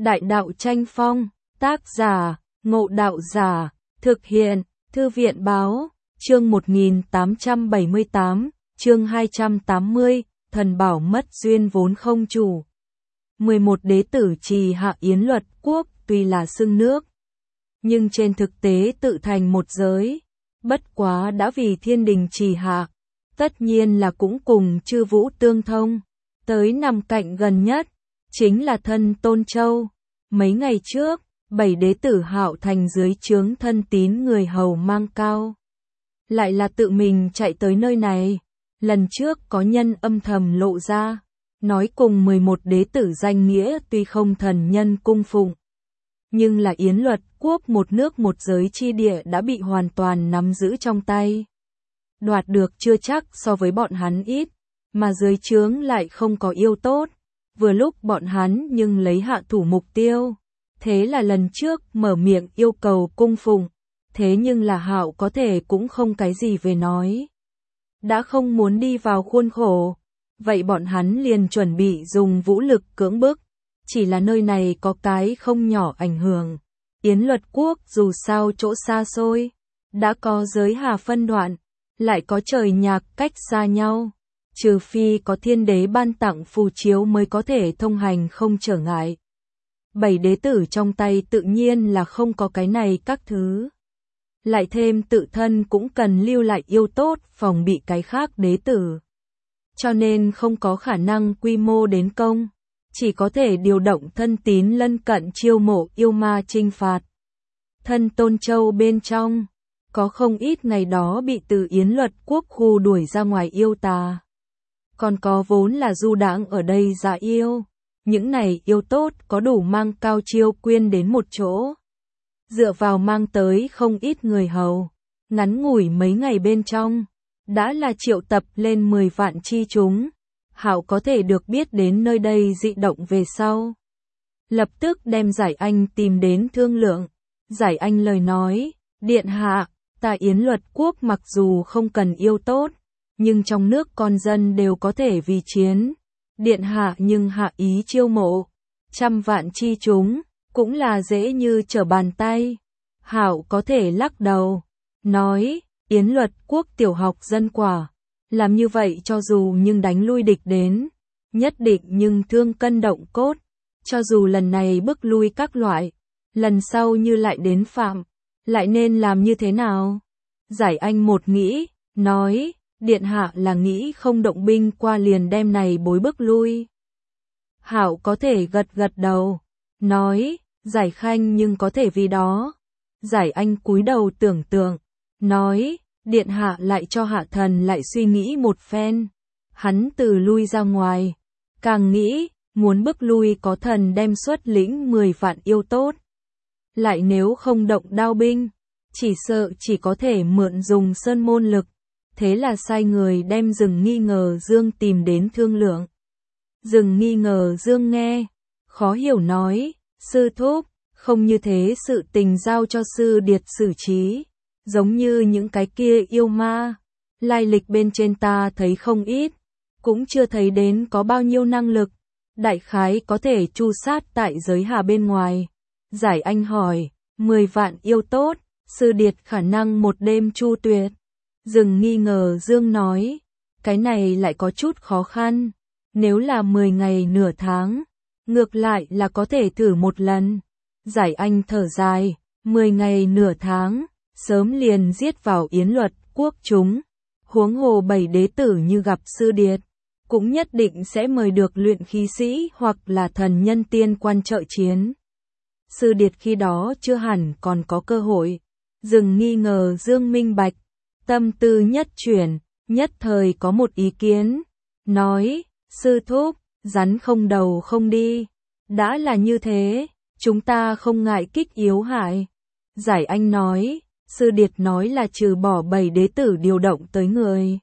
Đại đạo tranh phong, tác giả, Ngộ Đạo Giả, thực hiện, Thư viện báo, chương 1878, chương 280, thần bảo mất duyên vốn không chủ. 11 đế tử Trì Hạ Yến Luật Quốc tuy là xưng nước, nhưng trên thực tế tự thành một giới, bất quá đã vì thiên đình Trì Hạ, tất nhiên là cũng cùng chư vũ tương thông, tới nằm cạnh gần nhất, chính là thân Tôn Châu. Mấy ngày trước, 7 đế tử Hạo Thành dưới trướng thân tín người hầu mang cao. Lại là tự mình chạy tới nơi này, lần trước có nhân âm thầm lộ ra, nói cùng 11 đế tử danh nghĩa tuy không thần nhân cung phụng, nhưng là Yến Luật Quốc một nước một giới chi địa đã bị hoàn toàn nắm giữ trong tay. Đoạt được chưa chắc so với bọn hắn ít, mà dưới trướng lại không có yêu tốt, vừa lúc bọn hắn nhưng lấy hạ thủ mục tiêu. Thế là lần trước mở miệng yêu cầu cung phụng, thế nhưng là Hạo có thể cũng không cái gì về nói. Đã không muốn đi vào khuôn khổ, vậy bọn hắn liền chuẩn bị dùng vũ lực cưỡng bức, chỉ là nơi này có cái không nhỏ ảnh hưởng. Yến Luật Quốc dù sao chỗ xa xôi, đã có giới hà phân đoạn, lại có trời nhạc cách xa nhau, trừ phi có thiên đế ban tặng phù chiếu mới có thể thông hành không trở ngại. 7 đế tử trong tay tự nhiên là không có cái này các thứ. Lại thêm tự thân cũng cần lưu lại yêu tốt phòng bị cái khác đế tử. Cho nên không có khả năng quy mô đến công, chỉ có thể điều động thân tín lân cận chiêu mộ yêu ma chinh phạt. Thân Tôn Châu bên trong, có không ít ngày đó bị từ Yến Luật Quốc khu đuổi ra ngoài yêu tà. Còn có vốn là du đãng ở đây giả yêu. Những này yêu tốt có đủ mang cao chiêu quyên đến một chỗ. Dựa vào mang tới không ít người hầu, ngắn ngủi mấy ngày bên trong, đã là triệu tập lên 10 vạn chi chúng. Hạo có thể được biết đến nơi đây dị động về sau. Lập tức đem Giải Anh tìm đến thương lượng. Giải Anh lời nói, điện hạ, ta Yến Luật Quốc mặc dù không cần yêu tốt, nhưng trong nước con dân đều có thể vì chiến. Điện hạ nhưng hạ ý chiêu mộ, 100 vạn chi chúng, cũng là dễ như trở bàn tay. Hạo có thể lắc đầu, nói, Yến Luật Quốc tiểu học dân quả, làm như vậy cho dù nhưng đánh lui địch đến, nhất định nhưng thương cân động cốt, cho dù lần này bức lui các loại, lần sau như lại đến phạm, lại nên làm như thế nào? Giải Anh một nghĩ, nói, điện hạ là nghĩ không động binh qua liền đem này bối bức lui. Hạo có thể gật gật đầu, nói, Giải Khanh nhưng có thể vì đó. Giải Anh cúi đầu tưởng tượng, nói, điện hạ lại cho hạ thần lại suy nghĩ một phen. Hắn từ lui ra ngoài, càng nghĩ, muốn bức lui có thần đem xuất lĩnh 10 vạn yêu tốt. Lại nếu không động đao binh, chỉ sợ chỉ có thể mượn dùng sơn môn lực. Thế là sai người đem Rừng Nghi Ngờ Dương tìm đến thương lượng. Rừng Nghi Ngờ Dương nghe, khó hiểu nói, sư thúc, không như thế sự tình giao cho sư điệt xử trí, giống như những cái kia yêu ma, lai lịch bên trên ta thấy không ít, cũng chưa thấy đến có bao nhiêu năng lực, đại khái có thể tru sát tại giới hà bên ngoài. Giải Anh hỏi, 10 vạn yêu tốt, sư điệt khả năng một đêm chu tuyệt. Rừng Nghi Ngờ Dương nói, cái này lại có chút khó khăn, nếu là 10 ngày nửa tháng, ngược lại là có thể thử một lần. Giải Anh thở dài, 10 ngày nửa tháng, sớm liền giết vào Yến Luật Quốc chúng, huống hồ 7 đế tử như gặp sư điệt, cũng nhất định sẽ mời được luyện khí sĩ hoặc là thần nhân tiên quan trợ chiến. Sư điệt khi đó chưa hẳn còn có cơ hội. Rừng Nghi Ngờ Dương minh bạch, tâm tư nhất chuyển, nhất thời có một ý kiến, nói, sư thúc, rắn không đầu không đi, đã là như thế, chúng ta không ngại kích yếu hại. Giải Anh nói, sư điệt nói là trừ bỏ 7 đế tử điều động tới người.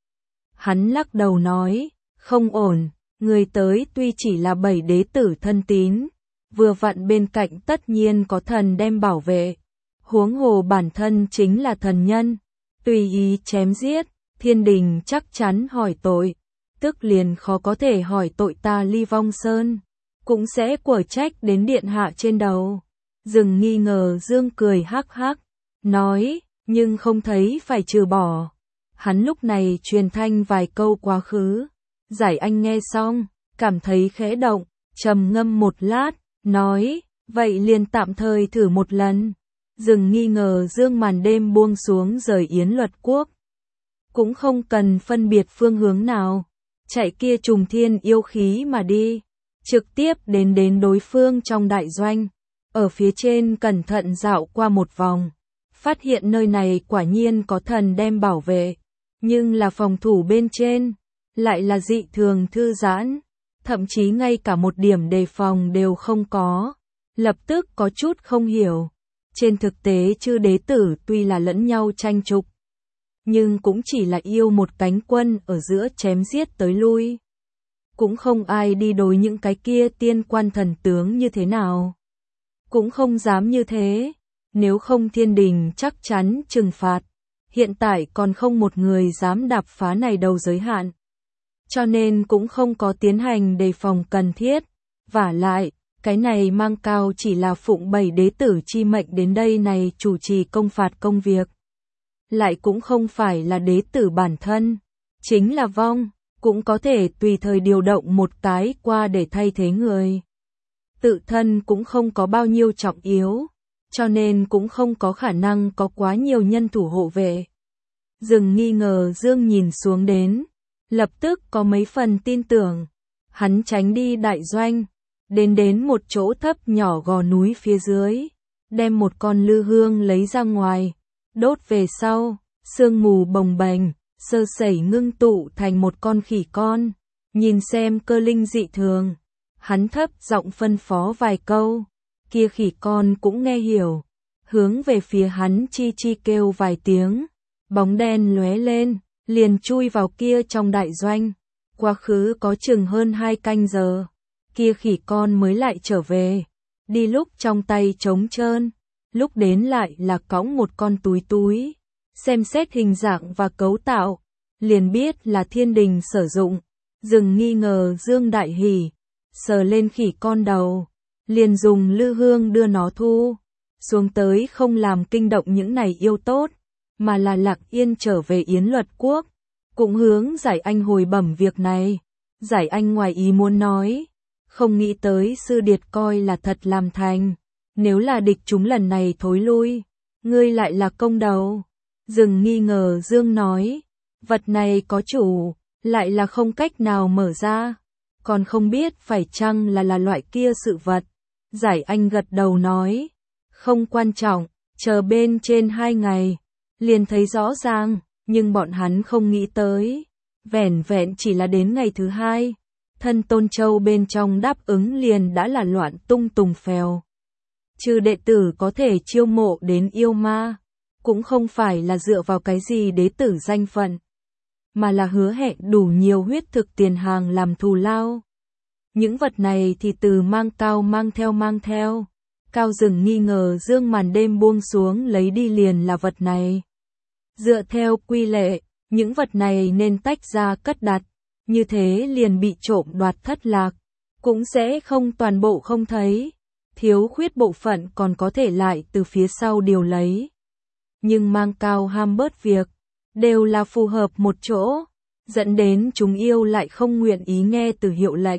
Hắn lắc đầu nói, không ổn, người tới tuy chỉ là 7 đế tử thân tín, vừa vặn bên cạnh tất nhiên có thần đem bảo vệ, huống hồ bản thân chính là thần nhân. Tùy ý chém giết, thiên đình chắc chắn hỏi tội, tức liền khó có thể hỏi tội ta Ly Vong Sơn. cũng sẽ quở trách đến điện hạ trên đầu. Dừng nghi ngờ Dương cười hắc hắc, nói, nhưng không thấy phải trừ bỏ. Hắn lúc này truyền thanh vài câu quá khứ. Giải Anh nghe xong, cảm thấy khẽ động, trầm ngâm một lát, nói, vậy liền tạm thời thử một lần. Dừng nghi ngờ Dương màn đêm buông xuống rời Yến Luật Quốc. Cũng không cần phân biệt phương hướng nào, chạy kia trùng thiên yêu khí mà đi, trực tiếp đến đối phương trong đại doanh. Ở phía trên cẩn thận dạo qua một vòng, phát hiện nơi này quả nhiên có thần đem bảo vệ, nhưng là phòng thủ bên trên, lại là dị thường thư giãn, thậm chí ngay cả một điểm đề phòng đều không có. Lập tức có chút không hiểu, trên thực tế chư đế tử tuy là lẫn nhau tranh trục, nhưng cũng chỉ là yêu một cánh quân ở giữa chém giết tới lui. Cũng không ai đi đối những cái kia tiên quan thần tướng như thế nào. Cũng không dám như thế, nếu không thiên đình chắc chắn trừng phạt. Hiện tại còn không một người dám đạp phá này đầu giới hạn. Cho nên cũng không có tiến hành đề phòng cần thiết. Vả lại, cái này Mang Cao chỉ là phụng 7 đế tử chi mệnh đến đây này chủ trì công phạt công việc. Lại cũng không phải là đế tử bản thân, chính là vong, cũng có thể tùy thời điều động một cái qua để thay thế người. Tự thân cũng không có bao nhiêu trọng yếu, cho nên cũng không có khả năng có quá nhiều nhân thủ hộ vệ. Dừng nghi ngờ Dương nhìn xuống đến, lập tức có mấy phần tin tưởng. Hắn tránh đi đại doanh, đến một chỗ thấp nhỏ gò núi phía dưới, đem một con lư hương lấy ra ngoài, đốt về sau, sương mù bồng bềnh, sơ sẩy ngưng tụ thành một con khỉ con. Nhìn xem cơ linh dị thường, hắn thấp giọng phân phó vài câu, kia khỉ con cũng nghe hiểu, hướng về phía hắn chi chi kêu vài tiếng, bóng đen lóe lên, liền chui vào kia trong đại doanh. Quá khứ có chừng hơn 2 canh giờ, kia khỉ con mới lại trở về, đi lúc trong tay trống trơn, lúc đến lại là cõng một con túi, xem xét hình dạng và cấu tạo, liền biết là thiên đình sử dụng. Dừng nghi ngờ Dương đại hỉ, sờ lên khỉ con đầu, liền dùng lư hương đưa nó thu xuống tới, không làm kinh động những này yêu tốt, mà là lặng yên trở về Yến Luật Quốc, cũng hướng Giải Anh hồi bẩm việc này. Giải Anh ngoài ý muốn nói, không nghĩ tới sư điệt coi là thật làm thành, nếu là địch chúng lần này thối lui, ngươi lại là công đầu. Dừng nghi ngờ Dương nói, vật này có chủ, lại là không cách nào mở ra, còn không biết phải chăng là loại kia sự vật. Giải Anh gật đầu nói, không quan trọng, chờ bên trên 2 ngày, liền thấy rõ ràng, nhưng bọn hắn không nghĩ tới, vẻn vẹn chỉ là đến ngày thứ 2, thân Tôn Châu bên trong đáp ứng liền đã là loạn tung tùng phèo. Trừ đệ tử có thể chiêu mộ đến yêu ma, cũng không phải là dựa vào cái gì đế tử danh phận, mà là hứa hẹn đủ nhiều huyết thực tiền hàng làm thù lao. Những vật này thì từ Mang Cao mang theo. Cao Dừng nghi ngờ Dương màn đêm buông xuống lấy đi liền là vật này. Dựa theo quy lệ, những vật này nên tách ra cất đặt, như thế liền bị trộm đoạt thất lạc, cũng sẽ không toàn bộ không thấy, thiếu khuyết bộ phận còn có thể lại từ phía sau điều lấy. Nhưng Mang Cao ham bớt việc, đều là phù hợp một chỗ, dẫn đến chúng yêu lại không nguyện ý nghe từ hiệu lệnh.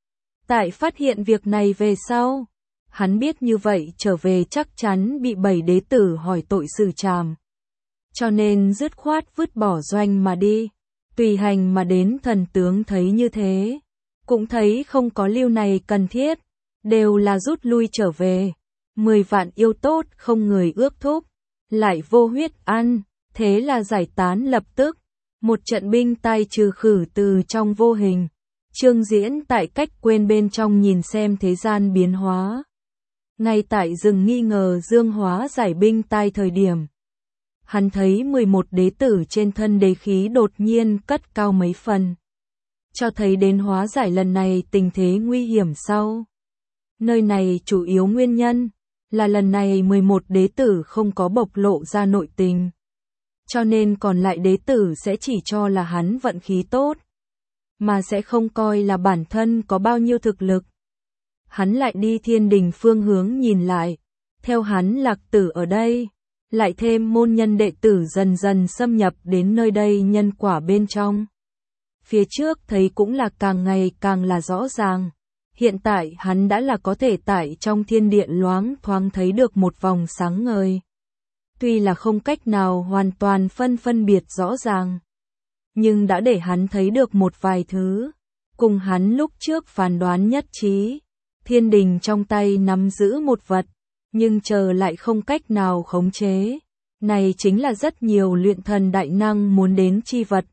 Tại phát hiện việc này về sau, hắn biết như vậy trở về chắc chắn bị 7 đế tử hỏi tội xử trảm. Cho nên dứt khoát vứt bỏ doanh mà đi, tùy hành mà đến. Thần tướng thấy như thế, cũng thấy không có lưu này cần thiết, đều là rút lui trở về. 10 vạn yêu tốt không người ước thúc, lại vô huyết ăn, thế là giải tán lập tức. Một trận binh tai trừ khử từ trong vô hình. Chương Diễn tại cách quên bên trong nhìn xem thế gian biến hóa. Ngay tại Dừng nghi ngờ Dương hóa giải binh tai thời điểm, hắn thấy 11 đế tử trên thân đế khí đột nhiên cất cao mấy phần, cho thấy đến hóa giải lần này tình thế nguy hiểm sau. Nơi này chủ yếu nguyên nhân là lần này 11 đế tử không có bộc lộ ra nội tình, cho nên còn lại đế tử sẽ chỉ cho là hắn vận khí tốt, mà sẽ không coi là bản thân có bao nhiêu thực lực. hắn lại đi thiên đình phương hướng nhìn lại, theo hắn Lạc Tử ở đây, lại thêm môn nhân đệ tử dần dần xâm nhập đến nơi đây nhân quả bên trong. Phía trước thấy cũng là càng ngày càng là rõ ràng, hiện tại hắn đã là có thể tại trong thiên địa loáng thoáng thấy được một vòng sáng ngời. Tuy là không cách nào hoàn toàn phân biệt rõ ràng, nhưng đã để hắn thấy được một vài thứ, cùng hắn lúc trước phán đoán nhất trí. Thiên đình trong tay nắm giữ một vật, nhưng chờ lại không cách nào khống chế. Này chính là rất nhiều luyện thần đại năng muốn đến chi vật.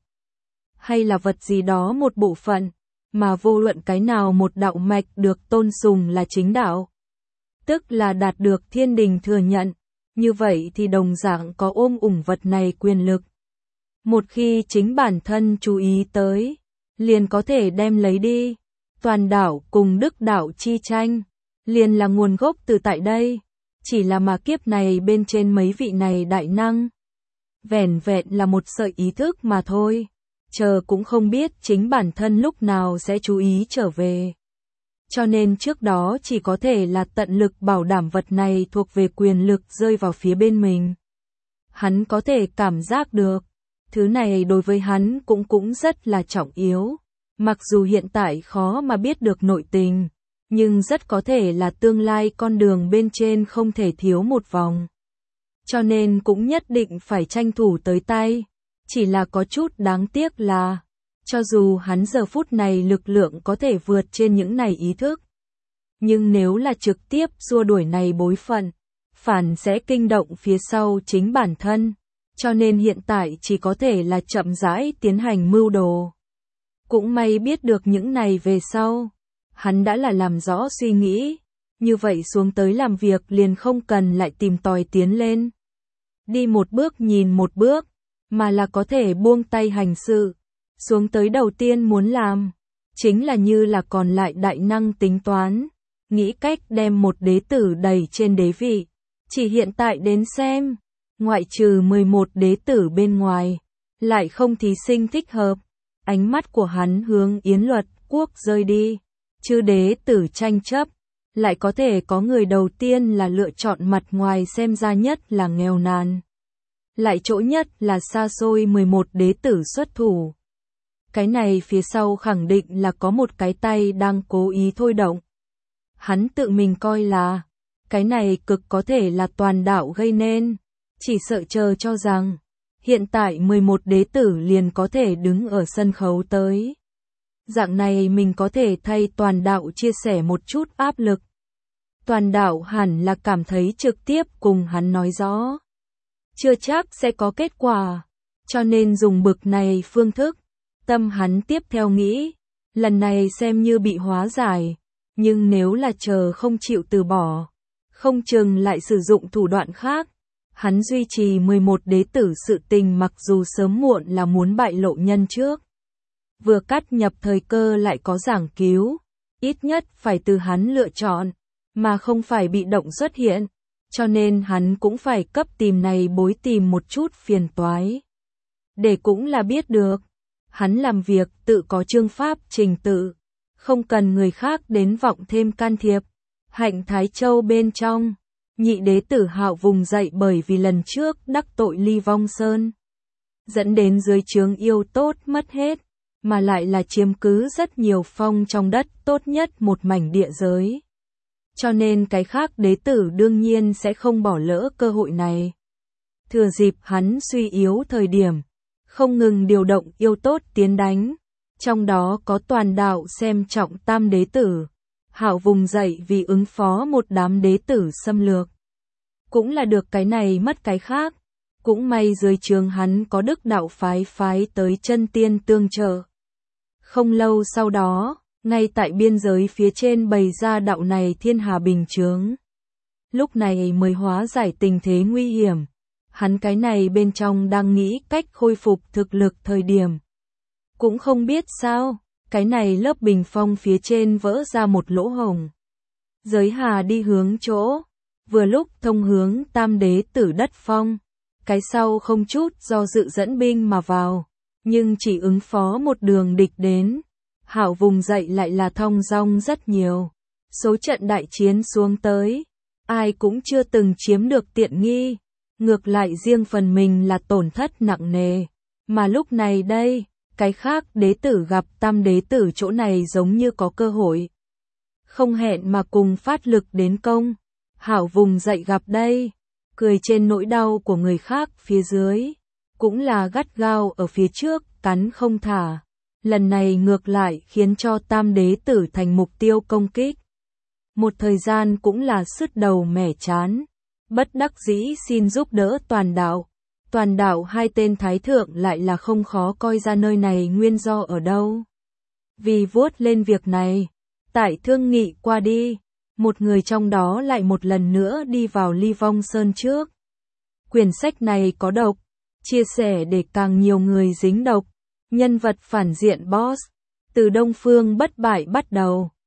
Hay là vật gì đó một bộ phận, mà vô luận cái nào một đạo mạch được tôn sùng là chính đạo. Tức là đạt được thiên đình thừa nhận, như vậy thì đồng dạng có ôm ủng vật này quyền lực. Một khi chính bản thân chú ý tới, liền có thể đem lấy đi. Toàn đạo cùng đức đạo chi tranh, liền là nguồn gốc từ tại đây, chỉ là mà kiếp này bên trên mấy vị này đại năng. Vẻn vẹn là một sợi ý thức mà thôi, chờ cũng không biết chính bản thân lúc nào sẽ chú ý trở về. Cho nên trước đó chỉ có thể là tận lực bảo đảm vật này thuộc về quyền lực rơi vào phía bên mình. Hắn có thể cảm giác được, thứ này đối với hắn cũng rất là trọng yếu. Mặc dù hiện tại khó mà biết được nội tình, nhưng rất có thể là tương lai con đường bên trên không thể thiếu một vòng. Cho nên cũng nhất định phải tranh thủ tới tay. Chỉ là có chút đáng tiếc là, cho dù hắn giờ phút này lực lượng có thể vượt trên những này ý thức, nhưng nếu là trực tiếp xua đuổi này bối phận, phản sẽ kinh động phía sau chính bản thân. Cho nên hiện tại chỉ có thể là chậm rãi tiến hành mưu đồ. Cũng may biết được những này về sau, hắn đã là làm rõ suy nghĩ, như vậy xuống tới làm việc liền không cần lại tìm tòi tiến lên. Đi một bước nhìn một bước, mà là có thể buông tay hành sự. Xuống tới đầu tiên muốn làm, chính là như là còn lại đại năng tính toán, nghĩ cách đem một đế tử đẩy trên đế vị. Chỉ hiện tại đến xem, ngoại trừ 11 đế tử bên ngoài, lại không thí sinh thích hợp. Ánh mắt của hắn hướng Yến Luật Quốc rơi đi, chư đế tử tranh chấp, lại có thể có người đầu tiên là lựa chọn mặt ngoài xem ra nhất là nghèo nàn. Lại chỗ nhất là xa xôi 11 đế tử xuất thủ. Cái này phía sau khẳng định là có một cái tay đang cố ý thôi động. Hắn tự mình coi là, cái này cực có thể là toàn đạo gây nên, chỉ sợ chờ cho rằng, hiện tại 11 đế tử liền có thể đứng ở sân khấu tới. Dạng này mình có thể thay toàn đạo chia sẻ một chút áp lực. Toàn đạo hẳn là cảm thấy trực tiếp cùng hắn nói rõ. Chưa chắc sẽ có kết quả, cho nên dùng bực này phương thức. Tâm hắn tiếp theo nghĩ, lần này xem như bị hóa giải, nhưng nếu là chờ không chịu từ bỏ, không chừng lại sử dụng thủ đoạn khác. Hắn duy trì 11 đế tử sự tình mặc dù sớm muộn là muốn bại lộ nhân trước. Vừa cắt nhập thời cơ lại có giảng cứu, ít nhất phải từ hắn lựa chọn, mà không phải bị động xuất hiện, cho nên hắn cũng phải cấp tìm này bối tìm một chút phiền toái. Để cũng là biết được, hắn làm việc tự có chương pháp trình tự, không cần người khác đến vọng thêm can thiệp. Hạnh Thái Châu bên trong, nhị đế tử Hạo vùng dậy bởi vì lần trước đắc tội Ly Vong Sơn, dẫn đến dưới trướng yêu tốt mất hết, mà lại là chiếm cứ rất nhiều phong trong đất tốt nhất một mảnh địa giới. Cho nên cái khác đế tử đương nhiên sẽ không bỏ lỡ cơ hội này. Thừa dịp hắn suy yếu thời điểm, không ngừng điều động yêu tốt tiến đánh, trong đó có toàn đạo xem trọng tam đế tử. Hạo vùng dậy vì ứng phó một đám đế tử xâm lược. Cũng là được cái này mất cái khác. Cũng may dưới trường hắn có đức đạo phái tới chân tiên tương trợ. Không lâu sau đó, ngay tại biên giới phía trên bày ra đạo này thiên hà bình chướng. Lúc này mới hóa giải tình thế nguy hiểm. Hắn cái này bên trong đang nghĩ cách khôi phục thực lực thời điểm. Cũng không biết sao. Cái này lớp bình phong phía trên vỡ ra một lỗ hổng. Giới hà đi hướng chỗ, vừa lúc thông hướng tam đế tử đất phong. Cái sau không chút do dự dẫn binh mà vào, nhưng chỉ ứng phó một đường địch đến. Hạo vùng dậy lại là thong dong rất nhiều. số trận đại chiến xuống tới, ai cũng chưa từng chiếm được tiện nghi, ngược lại riêng phần mình là tổn thất nặng nề. Mà lúc này đây, cái khác đế tử gặp tam đế tử chỗ này giống như có cơ hội. Không hẹn mà cùng phát lực đến công, hảo vùng dậy gặp đây, cười trên nỗi đau của người khác phía dưới, cũng là gắt gao ở phía trước, cắn không thả. Lần này ngược lại khiến cho tam đế tử thành mục tiêu công kích. Một thời gian cũng là sứt đầu mẻ chán, bất đắc dĩ xin giúp đỡ toàn đạo. Toàn đạo hai tên thái thượng lại là không khó coi ra nơi này nguyên do ở đâu. Vì vuốt lên việc này, tại thương nghị qua đi, một người trong đó lại một lần nữa đi vào Ly Vong Sơn trước. Quyển sách này có độc, chia sẻ để càng nhiều người dính độc. Nhân vật phản diện boss, từ Đông Phương bất bại bắt đầu.